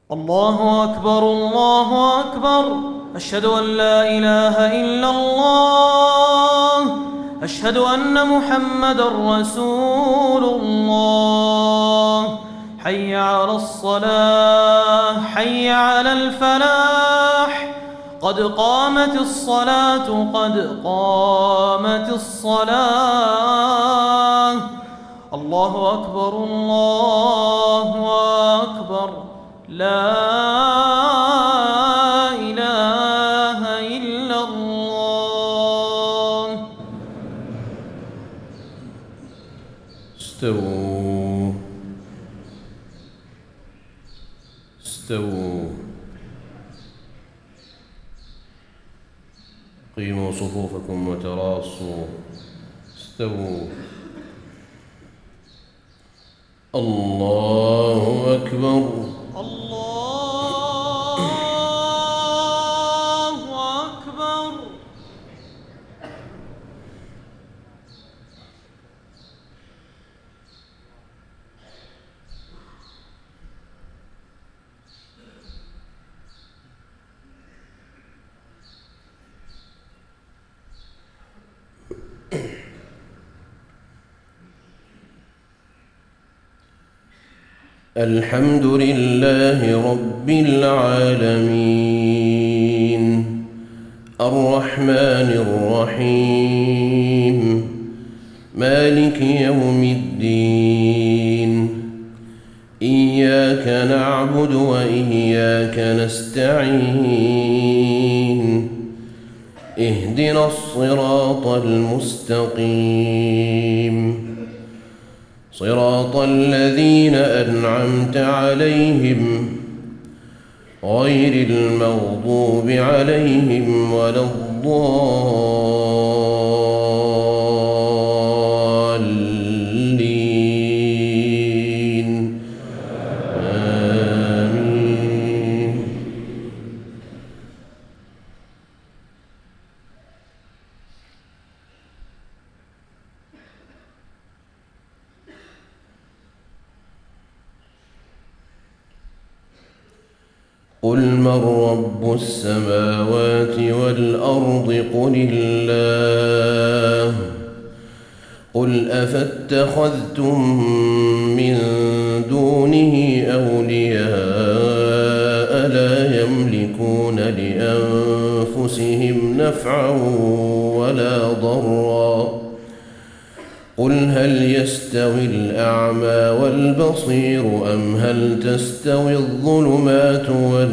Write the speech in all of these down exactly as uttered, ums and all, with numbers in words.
الله أكبر الله أكبر. أشهد أن لا إله إلا الله. أشهد أن محمدًا رسول الله. حي على الصلاة حي على الفلاح. قد قامت الصلاة قد قامت الصلاة. الله أكبر الله أكبر. لا إله إلا الله. استووا استووا قيموا صفوفكم وتراصوا. استووا. الله أكبر. الله أكبر. الحمد لله رب العالمين الرحمن الرحيم مالك يوم الدين. إياك نعبد وإياك نستعين. اهدنا الصراط المستقيم صراط الذين أنعمت عليهم غير المغضوب عليهم ولا الضالين. آمين. قل من رب السماوات والأرض قل الله. قل أفاتخذتم من دونه أولياء لا يملكون لأنفسهم نفعا ولا ضرا. قل هل يستوي الأعمى والبصير أم هل تستوي الظلمات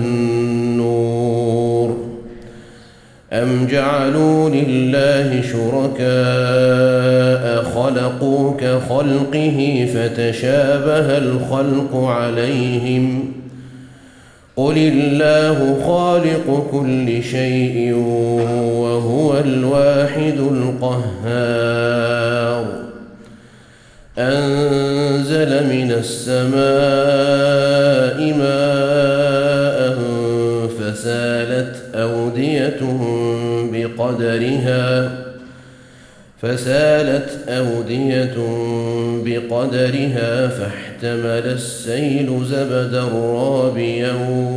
والنور أم جعلوا لله شركاء خلقوا كخلقه فتشابه الخلق عليهم. قل الله خالق كل شيء وهو الواحد القهار. أنزل من السماء ماء فسالت أودية بقدرها فسالت أودية بقدرها فاحتمل السيل زبدا رابيا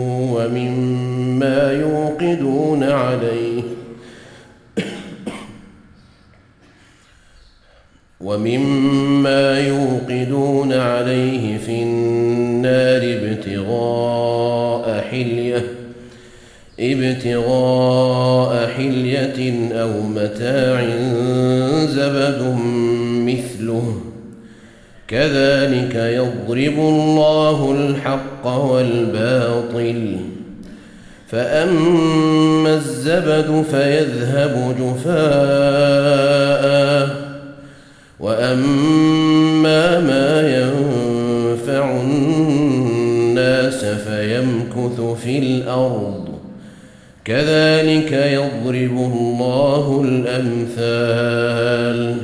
ومما يوقدون عليه ومما يوقدون عليه في النار ابتغاء حلية ابتغاء حلية أو متاع زبد مثله كذلك يضرب الله الحق والباطل. فأما الزبد فيذهب جفاء وأما ما ينفع الناس فيمكث في الأرض كذلك يضرب الله الأمثال.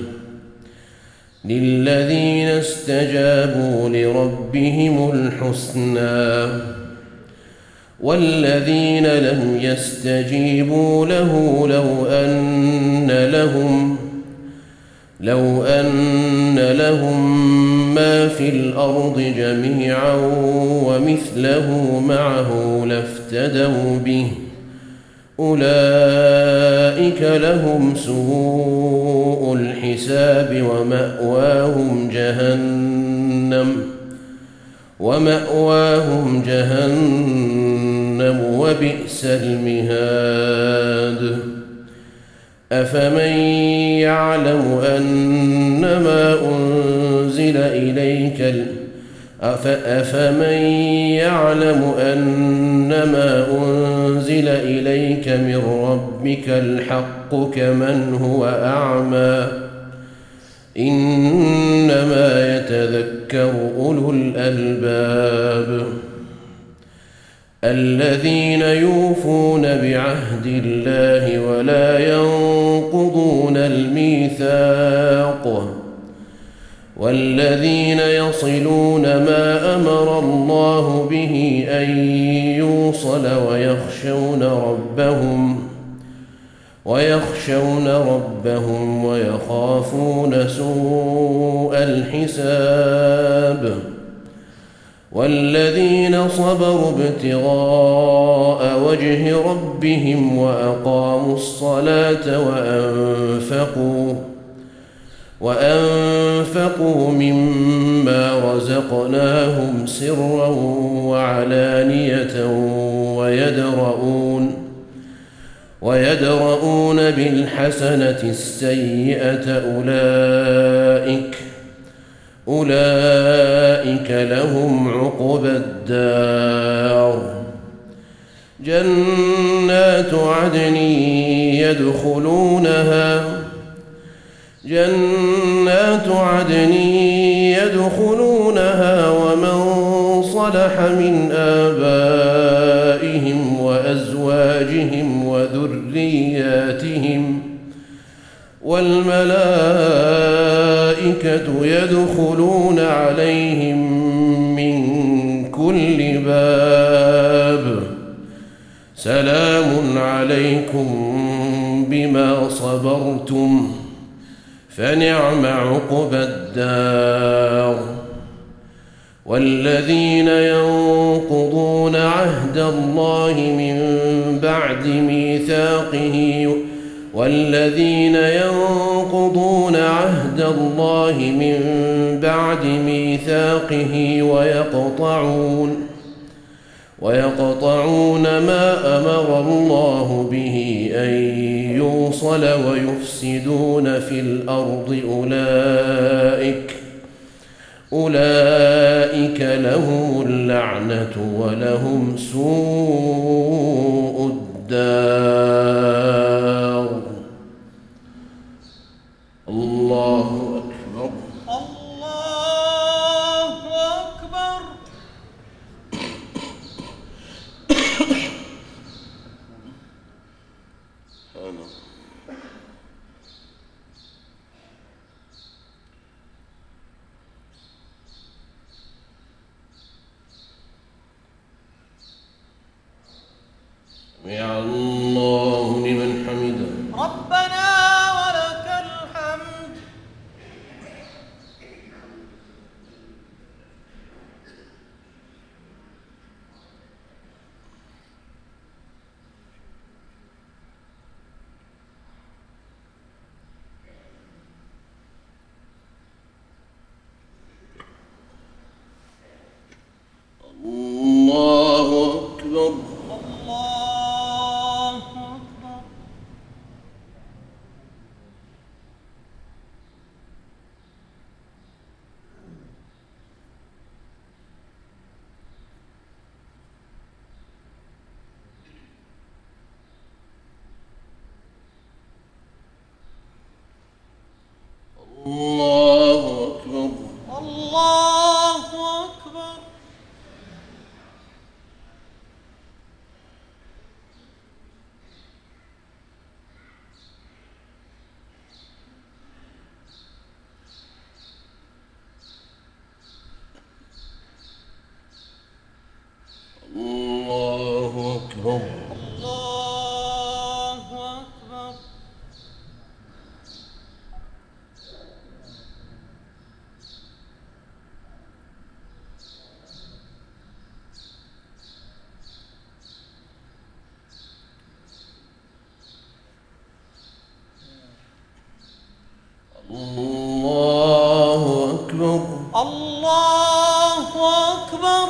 للذين استجابوا لربهم الحسنى والذين لم يستجيبوا له لو أن لهم لو أن لهم ما في الأرض جميعا ومثله معه لافتدوا به أولئك لهم سوء الحساب ومأواهم جهنم ومأواهم جهنم وبئس المهاد أفمن يعلم أنما أنزل إليك أفمن يعلم أنما أنزل إليك من ربك الحق كمن هو أعمى إنما يتذكر أولو الألباب الذين يوفون بعهد الله ولا ينقضون الميثاق والذين يصلون ما أمر الله به أن يوصل ويخشون ربهم ويخشون ربهم ويخافون سوء الحساب والذين صبروا ابتغاء وجه ربهم وأقاموا الصلاة وأنفقوا وأنفقوا مما رزقناهم سرا وعلانية ويدرؤون ويدرؤون بالحسنة السيئة أولئك أولئك لهم عقبى الدار جنات عدن يدخلونها جنات عدن يدخلونها ومن صلح من آبائهم وأزواجهم وذرياتهم والملائكة يدخلون عليهم من كل باب سلام عليكم بما صبرتم فنعم عقبى الدار والذين ينقضون عهد الله من بعد ميثاقه والذين ينقضون عهد الله من بعد ميثاقه ويقطعون ويقطعون ما أمر الله به أن يوصل ويفسدون في الأرض أولئك أولئك لهم اللعنة ولهم سوء الدار الله أكبر الله أكبر سمع الله لمن حمده ربنا ولك الحمد الله أكبر الله الله أكبر.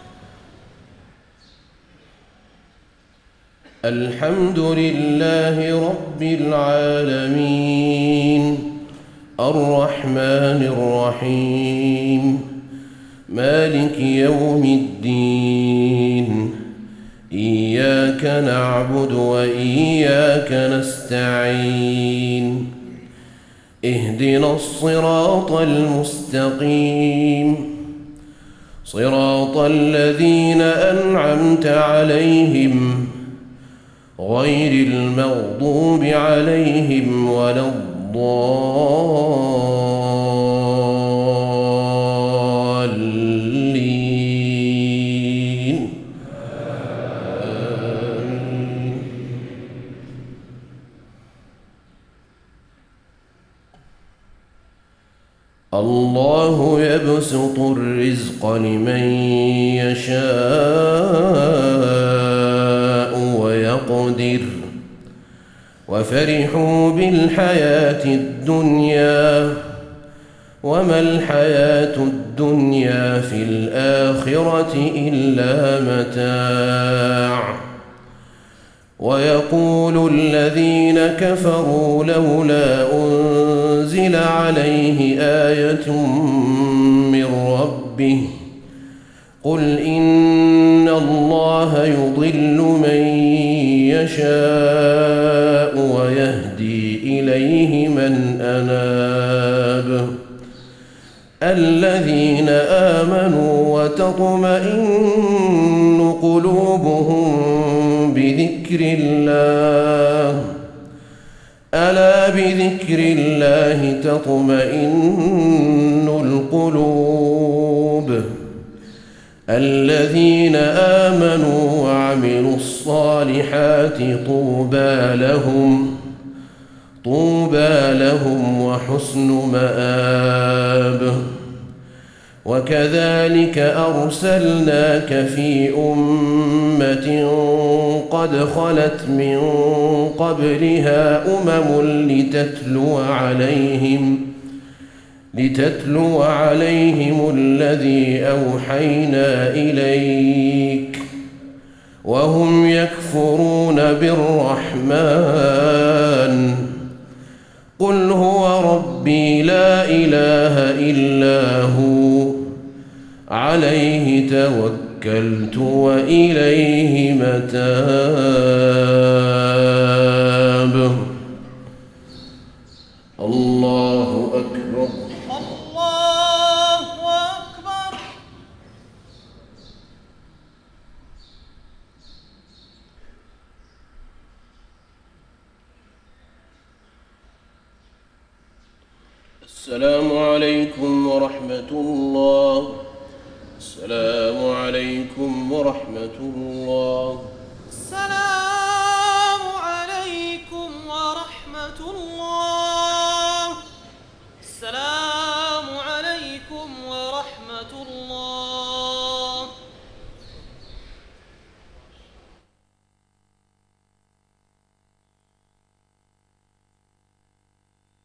الحمد لله رب العالمين الرحمن الرحيم مالك يوم الدين إياك نعبد وإياك نستعين اهدنا الصراط المستقيم صراط الذين أنعمت عليهم غير المغضوب عليهم ولا الضالين آمين. الله يبسط الرزق لمن يشاء ويقدر وفرحوا بالحياة الدنيا وما الحياة الدنيا في الآخرة إلا متاع ويقول الذين كفروا لولا أنزل عليه آية من ربه قل إن الله يضل من يشاء ويهدي إليه من أناب الذين آمنوا وتطمئن قلوبهم بذكر الله ألا بذكر الله تطمئن القلوب الذين آمنوا وعملوا الصالحات طوبى لهم طوبى لهم وحسن مآب وكذلك أرسلناك في أمة قد خلت من قبلها أمم لتتلو عليهم لتتلو عليهم الذي أوحينا إليك وهم يكفرون بالرحمن قل هو ربي لا إله إلا هو عليه توكلت وإليه متاب. الله أكبر. الله أكبر. السلام عليكم ورحمة الله. السلام عليكم ورحمة الله. السلام